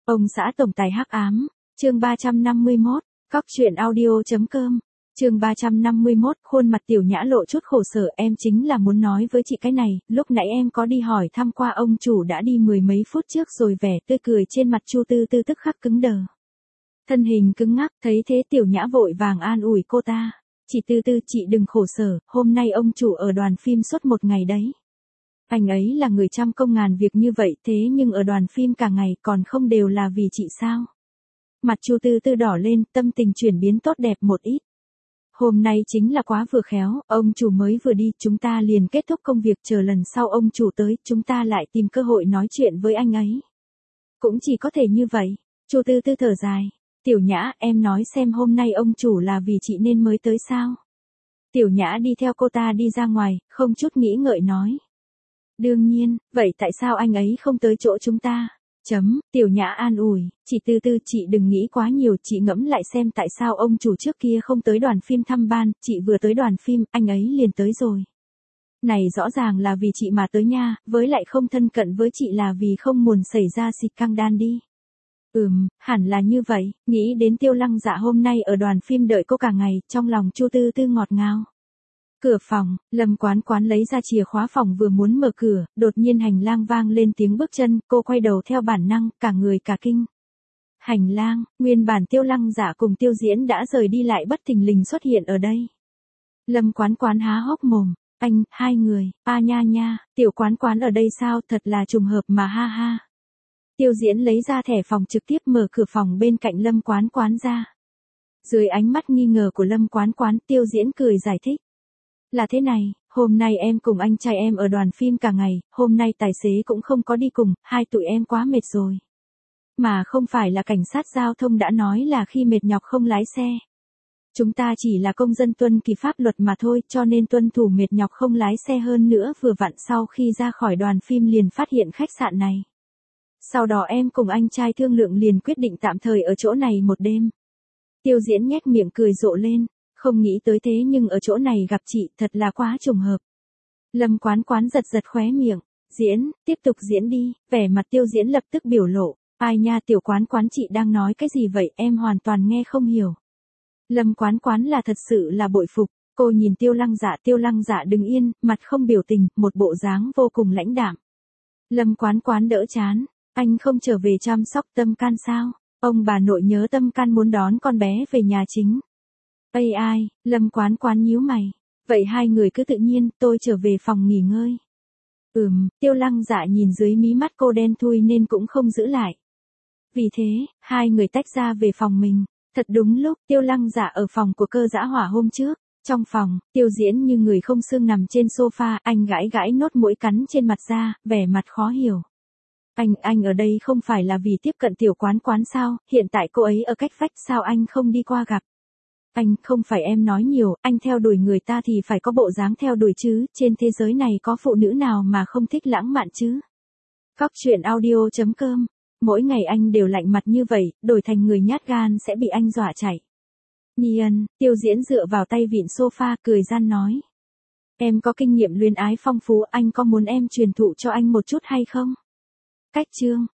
Ông xã tổng tài hắc ám, chương 351, cóc truyện audio.com, chương 351, khuôn mặt Tiểu Nhã lộ chút khổ sở, em chính là muốn nói với chị cái này, lúc nãy em có đi hỏi thăm qua ông chủ đã đi mười mấy phút trước rồi, vẻ tươi cười trên mặt Chu Tư Tư tức khắc cứng đờ. Thân hình cứng ngắc, thấy thế Tiểu Nhã vội vàng an ủi cô ta, chị Tư Tư, chị đừng khổ sở, hôm nay ông chủ ở đoàn phim suốt một ngày đấy. Anh ấy là người trăm công ngàn việc như vậy, thế nhưng ở đoàn phim cả ngày còn không đều là vì chị sao? Mặt Chu Tư Tư đỏ lên, tâm tình chuyển biến tốt đẹp một ít. Hôm nay chính là quá vừa khéo, ông chủ mới vừa đi, chúng ta liền kết thúc công việc, chờ lần sau ông chủ tới, chúng ta lại tìm cơ hội nói chuyện với anh ấy. Cũng chỉ có thể như vậy. Chu Tư Tư thở dài. Tiểu Nhã, em nói xem hôm nay ông chủ là vì chị nên mới tới sao? Tiểu Nhã đi theo cô ta đi ra ngoài, không chút nghĩ ngợi nói. Đương nhiên, vậy tại sao anh ấy không tới chỗ chúng ta? Tiểu Nhã an ủi, chị Tư Tư, chị đừng nghĩ quá nhiều, chị ngẫm lại xem tại sao ông chủ trước kia không tới đoàn phim thăm ban, chị vừa tới đoàn phim, anh ấy liền tới rồi. Này rõ ràng là vì chị mà tới nha, với lại không thân cận với chị là vì không muốn xảy ra xịt căng đan đi. Hẳn là như vậy, nghĩ đến Tiêu Lăng Dạ hôm nay ở đoàn phim đợi cô cả ngày, trong lòng Chu Tư Tư ngọt ngào. Cửa phòng, Lâm Quán Quán lấy ra chìa khóa phòng vừa muốn mở cửa, đột nhiên hành lang vang lên tiếng bước chân, cô quay đầu theo bản năng, cả người cả kinh. Hành lang, nguyên bản Tiêu Lăng Dạ cùng Tiêu Diễn đã rời đi lại bất thình lình xuất hiện ở đây. Lâm Quán Quán há hốc mồm, anh, hai người, nha nha, Tiểu Quán Quán ở đây sao, thật là trùng hợp mà ha ha. Tiêu Diễn lấy ra thẻ phòng trực tiếp mở cửa phòng bên cạnh Lâm Quán Quán ra. Dưới ánh mắt nghi ngờ của Lâm Quán Quán, Tiêu Diễn cười giải thích. Là thế này, hôm nay em cùng anh trai em ở đoàn phim cả ngày, hôm nay tài xế cũng không có đi cùng, hai tụi em quá mệt rồi. Mà không phải là cảnh sát giao thông đã nói là khi mệt nhọc không lái xe. Chúng ta chỉ là công dân tuân kỳ pháp luật mà thôi, cho nên tuân thủ mệt nhọc không lái xe, hơn nữa vừa vặn sau khi ra khỏi đoàn phim liền phát hiện khách sạn này. Sau đó em cùng anh trai thương lượng liền quyết định tạm thời ở chỗ này một đêm. Tiêu Diễn nhếch miệng cười rộ lên. Không nghĩ tới thế nhưng ở chỗ này gặp chị, thật là quá trùng hợp. Lâm Quán Quán giật giật khóe miệng. Diễn, tiếp tục diễn đi, vẻ mặt Tiêu Diễn lập tức biểu lộ. Ai nha, Tiểu Quán Quán, chị đang nói cái gì vậy, em hoàn toàn nghe không hiểu. Lâm Quán Quán là thật sự là bội phục. Cô nhìn Tiêu Lăng Dạ đứng yên, mặt không biểu tình, một bộ dáng vô cùng lãnh đạm. Lâm Quán Quán đỡ chán. Anh không trở về chăm sóc tâm can sao? Ông bà nội nhớ tâm can muốn đón con bé về nhà chính. Ai, Lâm Quán Quán nhíu mày. Vậy hai người cứ tự nhiên, tôi trở về phòng nghỉ ngơi. Tiêu Lăng Dạ nhìn dưới mí mắt cô đen thui nên cũng không giữ lại. Vì thế, hai người tách ra về phòng mình. Thật đúng lúc, Tiêu Lăng Dạ ở phòng của Cơ Dã Hỏa hôm trước. Trong phòng, Tiêu Diễn như người không xương nằm trên sofa, anh gãi gãi nốt mũi cắn trên mặt ra, vẻ mặt khó hiểu. Anh ở đây không phải là vì tiếp cận Tiểu Quán Quán sao, hiện tại cô ấy ở cách vách, sao anh không đi qua gặp? Anh, không phải em nói nhiều, anh theo đuổi người ta thì phải có bộ dáng theo đuổi chứ, trên thế giới này có phụ nữ nào mà không thích lãng mạn chứ? Cóc truyện audio.com, mỗi ngày anh đều lạnh mặt như vậy, đổi thành người nhát gan sẽ bị anh dọa chạy. Niên, Tiêu Diễn dựa vào tay vịn sofa, cười gian nói. Em có kinh nghiệm luyến ái phong phú, anh có muốn em truyền thụ cho anh một chút hay không? Cách chương,